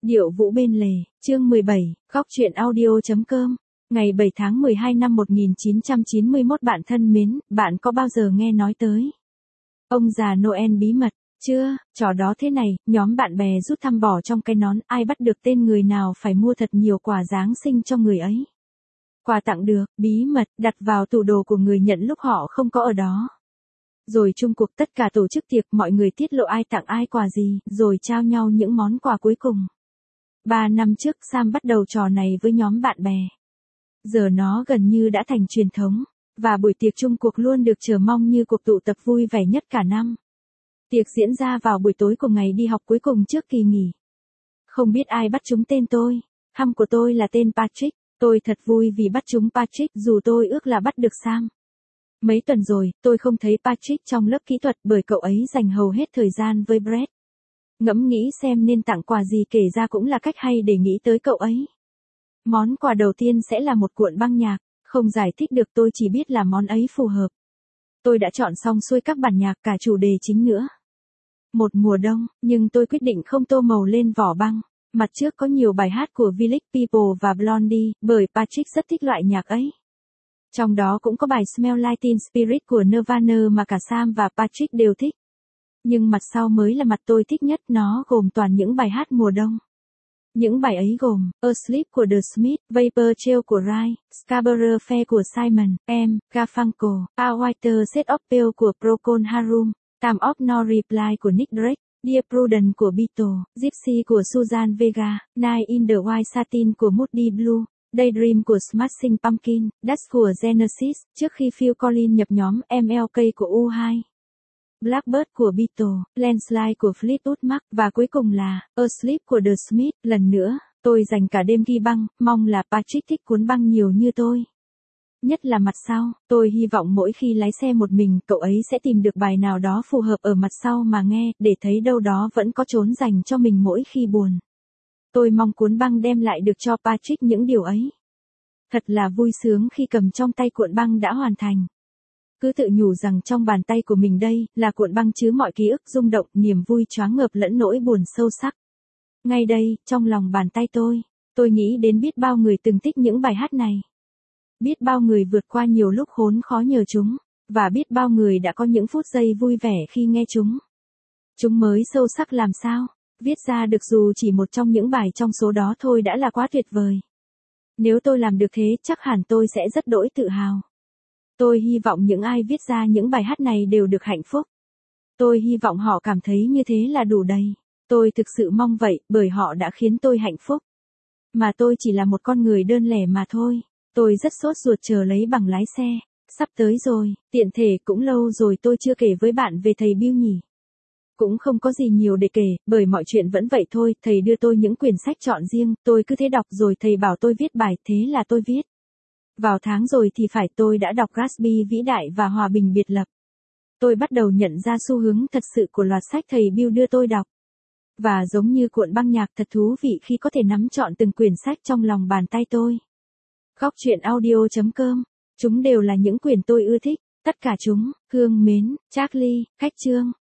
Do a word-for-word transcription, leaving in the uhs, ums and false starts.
Điệu vũ bên lề, chương mười bảy, góc truyện audio.com. Ngày bảy tháng mười hai năm một nghìn chín trăm chín mươi mốt. Bạn thân mến, bạn có bao giờ nghe nói tới ông già Noel bí mật? Chưa, trò đó thế này, nhóm bạn bè rút thăm bỏ trong cái nón, ai bắt được tên người nào phải mua thật nhiều quà Giáng sinh cho người ấy. Quà tặng được, bí mật, đặt vào tủ đồ của người nhận lúc họ không có ở đó. Rồi chung cuộc tất cả tổ chức tiệc, mọi người tiết lộ ai tặng ai quà gì, rồi trao nhau những món quà cuối cùng. Ba năm trước Sam bắt đầu trò này với nhóm bạn bè. Giờ nó gần như đã thành truyền thống, và buổi tiệc chung cuộc luôn được chờ mong như cuộc tụ tập vui vẻ nhất cả năm. Tiệc diễn ra vào buổi tối của ngày đi học cuối cùng trước kỳ nghỉ. Không biết ai bắt chúng tên tôi, hăm của tôi là tên Patrick, tôi thật vui vì bắt chúng Patrick dù tôi ước là bắt được Sam. Mấy tuần rồi, tôi không thấy Patrick trong lớp kỹ thuật bởi cậu ấy dành hầu hết thời gian với Brett. Ngẫm nghĩ xem nên tặng quà gì kể ra cũng là cách hay để nghĩ tới cậu ấy. Món quà đầu tiên sẽ là một cuộn băng nhạc, không giải thích được, tôi chỉ biết là món ấy phù hợp. Tôi đã chọn xong xuôi các bản nhạc cả chủ đề chính nữa. Một mùa đông, nhưng tôi quyết định không tô màu lên vỏ băng. Mặt trước có nhiều bài hát của Village People và Blondie, bởi Patrick rất thích loại nhạc ấy. Trong đó cũng có bài Smell Like Teen Spirit của Nirvana mà cả Sam và Patrick đều thích. Nhưng mặt sau mới là mặt tôi thích nhất, nó gồm toàn những bài hát mùa đông. Những bài ấy gồm Asleep của The Smiths, Vapor Trail của Rai, Scarborough Fair của Simon, M, Garfunkel, A Whiter Shade of Pale của Procol Harum, Time of No Reply của Nick Drake, Dear Prudence của Beatles, Gypsy của Suzanne Vega, Night in the White Satin của Moody Blue, Daydream của Smashing Pumpkins, Dust của Genesis, trước khi Phil Collins nhập nhóm em lờ ca của U hai. Blackbird của Beatles, Landslide của Fleetwood Mac, và cuối cùng là Asleep của The Smiths. Lần nữa, tôi dành cả đêm ghi băng, mong là Patrick thích cuốn băng nhiều như tôi. Nhất là mặt sau, tôi hy vọng mỗi khi lái xe một mình, cậu ấy sẽ tìm được bài nào đó phù hợp ở mặt sau mà nghe, để thấy đâu đó vẫn có chốn dành cho mình mỗi khi buồn. Tôi mong cuốn băng đem lại được cho Patrick những điều ấy. Thật là vui sướng khi cầm trong tay cuộn băng đã hoàn thành. Cứ tự nhủ rằng trong bàn tay của mình đây là cuộn băng chứa mọi ký ức rung động, niềm vui choáng ngợp lẫn nỗi buồn sâu sắc. Ngay đây, trong lòng bàn tay tôi, tôi nghĩ đến biết bao người từng thích những bài hát này. Biết bao người vượt qua nhiều lúc khốn khó nhờ chúng, và biết bao người đã có những phút giây vui vẻ khi nghe chúng. Chúng mới sâu sắc làm sao, viết ra được dù chỉ một trong những bài trong số đó thôi đã là quá tuyệt vời. Nếu tôi làm được thế, chắc hẳn tôi sẽ rất đỗi tự hào. Tôi hy vọng những ai viết ra những bài hát này đều được hạnh phúc. Tôi hy vọng họ cảm thấy như thế là đủ đầy. Tôi thực sự mong vậy, bởi họ đã khiến tôi hạnh phúc. Mà tôi chỉ là một con người đơn lẻ mà thôi. Tôi rất sốt ruột chờ lấy bằng lái xe. Sắp tới rồi, tiện thể cũng lâu rồi tôi chưa kể với bạn về thầy Bill nhỉ. Cũng không có gì nhiều để kể, bởi mọi chuyện vẫn vậy thôi. Thầy đưa tôi những quyển sách chọn riêng, tôi cứ thế đọc rồi thầy bảo tôi viết bài, thế là tôi viết. Vào tháng rồi thì phải, tôi đã đọc Gatsby vĩ đại và Hòa bình biệt lập. Tôi bắt đầu nhận ra xu hướng thật sự của loạt sách thầy Bill đưa tôi đọc. Và giống như cuộn băng nhạc, thật thú vị khi có thể nắm trọn từng quyển sách trong lòng bàn tay tôi. Góc truyện audio.com. Chúng đều là những quyển tôi ưa thích, tất cả chúng, Hương mến, Charlie, Khách Trương,